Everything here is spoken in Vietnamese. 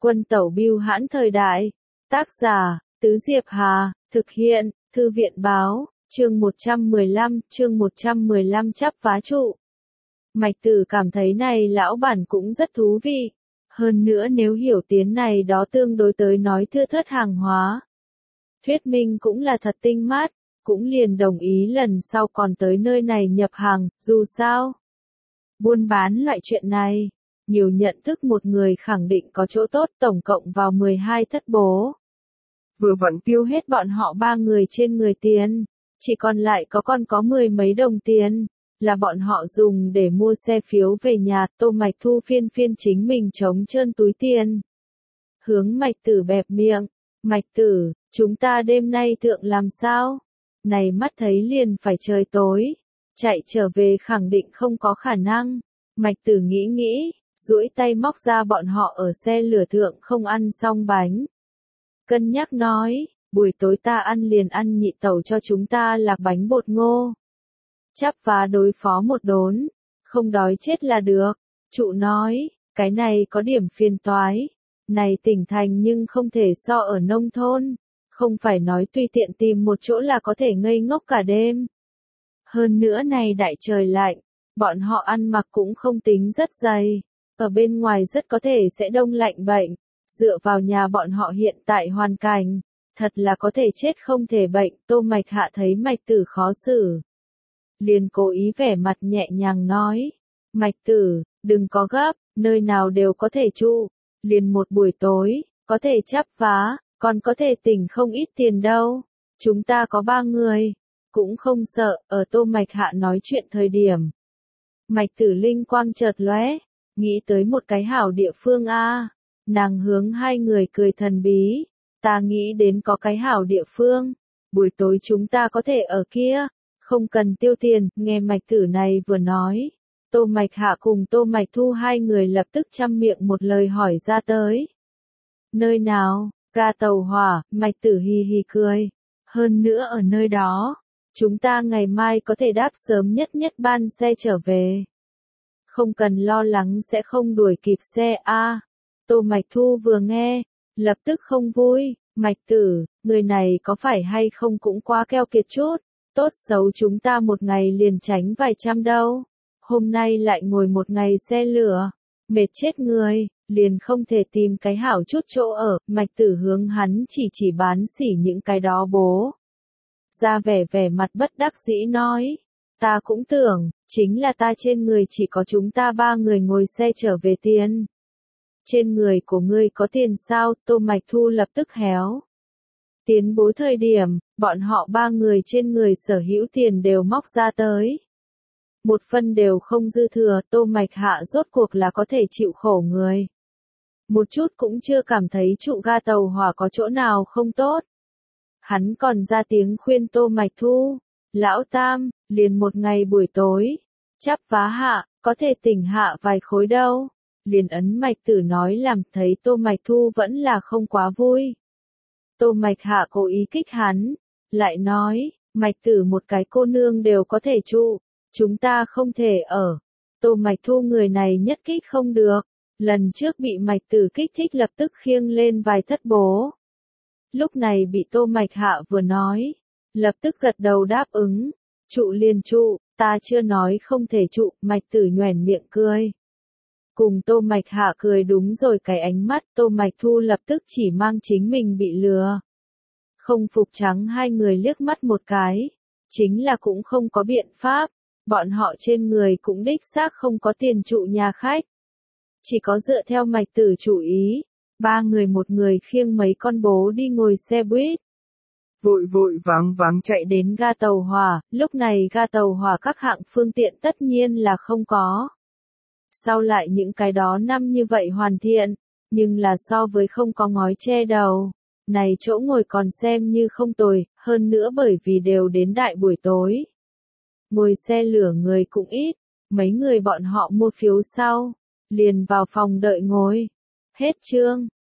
Quân tẩu bưu hãn thời đại. Tác giả, Tứ Diệp Hà, thực hiện, Thư viện báo, chương 115 chắp vá trụ. Mạch Tử cảm thấy này lão bản cũng rất thú vị. Hơn nữa nếu hiểu tiếng này đó tương đối tới nói thưa thớt hàng hóa. Thuyết minh cũng là thật tinh mát, cũng liền đồng ý lần sau còn tới nơi này nhập hàng, dù sao. Buôn bán loại chuyện này, nhiều nhận thức một người khẳng định có chỗ tốt, tổng cộng vào 12 thất bố. Vừa vặn tiêu hết bọn họ 3 người trên người tiền, chỉ còn lại có 10 mấy đồng tiền, là bọn họ dùng để mua xe phiếu về nhà. Tô Mạch Thu phiên chính mình trống trơn túi tiền. Hướng Mạch Tử bẹp miệng, Mạch Tử, chúng ta đêm nay thượng làm sao? Này mắt thấy liền phải trời tối, chạy trở về khẳng định không có khả năng. Mạch Tử nghĩ, duỗi tay móc ra bọn họ ở xe lửa thượng không ăn xong bánh. Cân nhắc nói, buổi tối ta ăn liền ăn nhị tẩu cho chúng ta lạc bánh bột ngô. Chắp vá đối phó một đốn, không đói chết là được. Trụ nói, cái này có điểm phiền toái. Này tỉnh thành nhưng không thể so ở nông thôn. Không phải nói tùy tiện tìm một chỗ là có thể ngây ngốc cả đêm. Hơn nữa này đại trời lạnh, bọn họ ăn mặc cũng không tính rất dày. Ở bên ngoài rất có thể sẽ đông lạnh bệnh. Dựa vào nhà bọn họ hiện tại hoàn cảnh, thật là có thể chết không thể bệnh. Tô Mạch Hạ thấy Mạch Tử khó xử, liền cố ý vẻ mặt nhẹ nhàng nói, Mạch Tử, đừng có gấp, nơi nào đều có thể trụ, liền một buổi tối, có thể chắp vá, còn có thể tỉnh không ít tiền đâu, chúng ta có 3 người, cũng không sợ. Ở Tô Mạch Hạ nói chuyện thời điểm, Mạch Tử linh quang chợt lóe, nghĩ tới một cái hảo địa phương a. Nàng hướng 2 người cười thần bí, ta nghĩ đến có cái hảo địa phương, buổi tối chúng ta có thể ở kia, không cần tiêu tiền. Nghe Mạch Tử này vừa nói, Tô Mạch Hạ cùng Tô Mạch Thu 2 người lập tức chăm miệng một lời hỏi ra tới. Nơi nào? Ga tàu hỏa. Mạch Tử hì hì cười, hơn nữa ở nơi đó, chúng ta ngày mai có thể đáp sớm nhất ban xe trở về. Không cần lo lắng sẽ không đuổi kịp xe a. Tô Mạch Thu vừa nghe, lập tức không vui, Mạch Tử, người này có phải hay không cũng quá keo kiệt chút, tốt xấu chúng ta một ngày liền tránh vài trăm đâu, hôm nay lại ngồi một ngày xe lửa, mệt chết người, liền không thể tìm cái hảo chút chỗ ở. Mạch Tử hướng hắn chỉ bán xỉ những cái đó bố. Ra vẻ mặt bất đắc dĩ nói, ta cũng tưởng, chính là ta trên người chỉ có chúng ta 3 người ngồi xe trở về tiền. Trên người của ngươi có tiền sao? Tô Mạch Thu lập tức héo. Tiến bố thời điểm, bọn họ 3 người trên người sở hữu tiền đều móc ra tới. Một phân đều không dư thừa. Tô Mạch Hạ rốt cuộc là có thể chịu khổ người. Một chút cũng chưa cảm thấy trụ ga tàu hỏa có chỗ nào không tốt. Hắn còn ra tiếng khuyên Tô Mạch Thu, lão tam, liền một ngày buổi tối, chắp vá hạ, có thể tỉnh hạ vài khối đâu. Liền ấn Mạch Tử nói làm thấy Tô Mạch Thu vẫn là không quá vui. Tô Mạch Hạ cố ý kích hắn, lại nói, Mạch Tử một cái cô nương đều có thể trụ, chúng ta không thể ở. Tô Mạch Thu người này nhất kích không được, lần trước bị Mạch Tử kích thích lập tức khiêng lên vài thất bố. Lúc này bị Tô Mạch Hạ vừa nói, lập tức gật đầu đáp ứng, trụ liền trụ, ta chưa nói không thể trụ. Mạch Tử nhoẻn miệng cười. Cùng Tô Mạch Hạ cười đúng rồi cái ánh mắt. Tô Mạch Thu lập tức chỉ mang chính mình bị lừa. Không phục trắng 2 người liếc mắt một cái. Chính là cũng không có biện pháp. Bọn họ trên người cũng đích xác không có tiền trụ nhà khách. Chỉ có dựa theo Mạch Tử chủ ý. 3 người một người khiêng mấy con bố đi ngồi xe buýt. Vội vàng chạy đến ga tàu hỏa. Lúc này ga tàu hỏa các hạng phương tiện tất nhiên là không có. Sau lại những cái đó năm như vậy hoàn thiện, nhưng là so với không có ngói che đầu, này chỗ ngồi còn xem như không tồi, hơn nữa bởi vì đều đến đại buổi tối. Ngồi xe lửa người cũng ít, mấy người bọn họ mua phiếu sau, liền vào phòng đợi ngồi. Hết chương.